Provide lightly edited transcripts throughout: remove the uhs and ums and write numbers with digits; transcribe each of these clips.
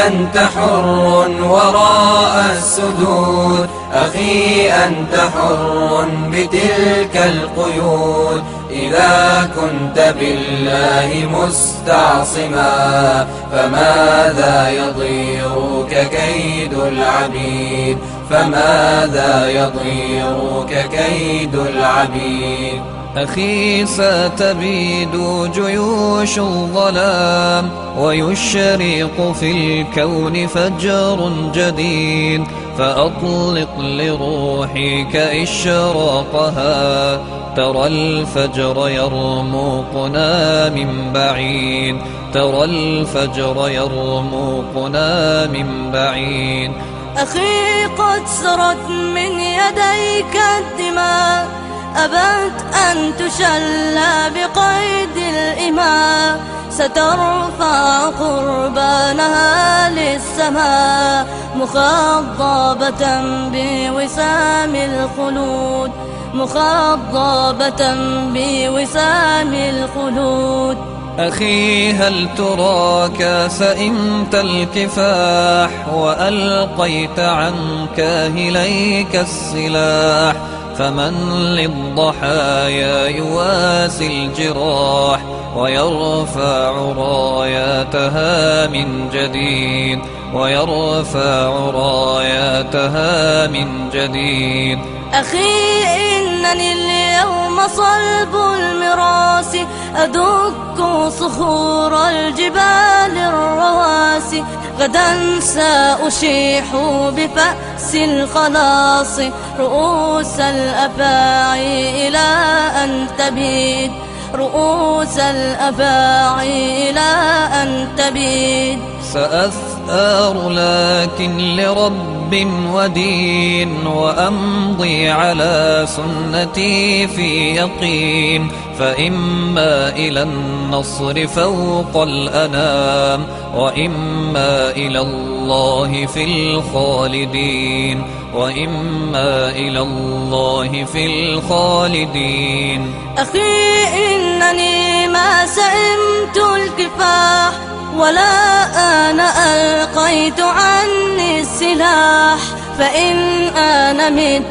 أنت حر وراء السدود، أخي أنت حر بتلك القيود. إذا كنت بالله مستعصما فماذا يضيرك كيد العبيد، فماذا يضيرك كيد العبيد. أخي ستبيد جيوش الظلام ويشرق في الكون فجر جديد، فأطلق لروحك إشراقها. ترى الفجر يرمقنا من بعيد، ترى الفجر يرمقنا من بعيد. أخي قد سرت من يديك الدماء، أبت أن تشلى بقيد الإماء، سترفع قربانها للسماء مخضبة بوسام الخلود، مخضبة بوسام الخلود. أخي هل تراك سئمت الكفاح وألقيت عن كاهليك السلاح؟ فمن للضحايا يواسي الجراح ويرفع راياتها من جديد، ويرفع راياتها من جديد. أخي إنني اليوم صلب المراس، أدك صخور الجبال الرواسي. غدا سأشيح بفأس الخلاص رؤوس الأفاعي إلى أن تبيد، رؤوس الأفاعي إلى أن تبيد. سأثأر لكن لرب ودين، وأمضي على سنتي في يقين. فإما إلى النصر فوق الأنام، وإما إلى الله في الخالدين، وإما إلى الله في الخالدين. أخي إنني ما سئمت الكفاح، ولا أنا ألقيت عني السلاح. فإن أنا مت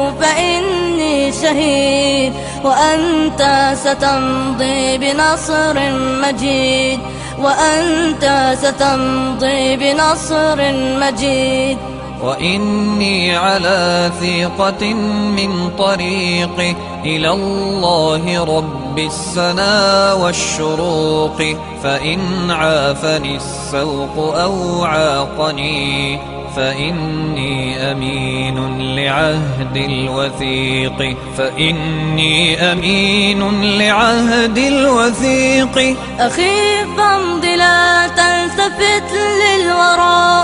فإني شهيد، وأنت ستمضي بنصر مجيد، وأنت ستمضي بنصر مجيد. وإني على ثقة من طريقي إلى الله رب السنا والشروق. فإن عافني السوق أو عاقني فإني أمين لعهد الوثيق، فإني أمين لعهد الوثيق. أخي فامض لا تلتفت للوراء،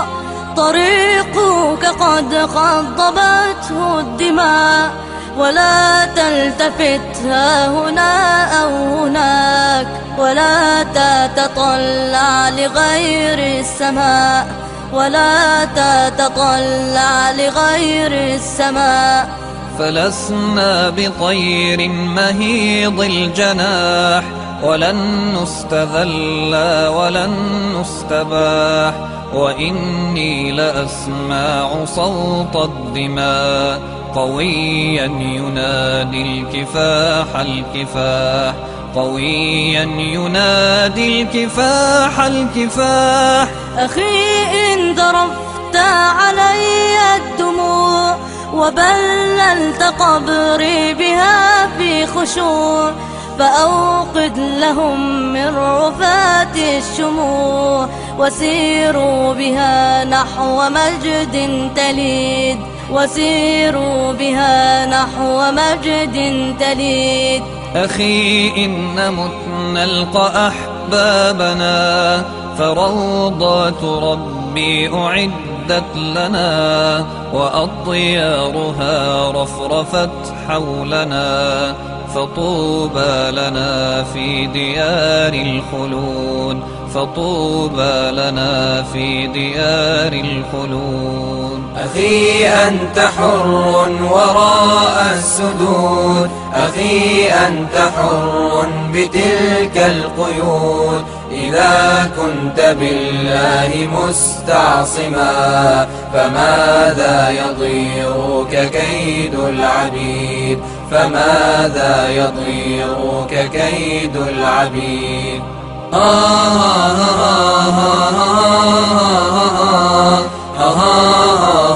طريقك قد خضبته الدماء. ولا تلتفت ها هنا أو هناك، ولا تتطلع لغير السماء، ولا تتطلع لغير السماء. فلسنا بطير مهيض الجناح، ولن نستذل ولن نستباح. وإني لأسمع صوت الدماء قويا ينادي الكفاح الكفاح، قويا ينادي الكفاح الكفاح. أخي إن ذرفت علي الدموع وبللت قبري بها في خشوع، فأوقد لهم من رفات الشموع، وسيروا بها نحو مجد تليد، وسيروا بها نحو مجد تليد. أخي إن مت نلقى أحبابنا، فروضات ربي أعدت لنا، وأطيارها رفرفت حولنا. فطوبى لنا في ديار الخلود، فطوبى لنا في ديار الخلود. أخي أنت حر وراء السدود، أخي أنت حر بتلك القيود إذا كنت بالله مستعصما فماذا يضيرك كيد العبيد فماذا يضيرك كيد العبيد آه آه آه آه آه آه آه آه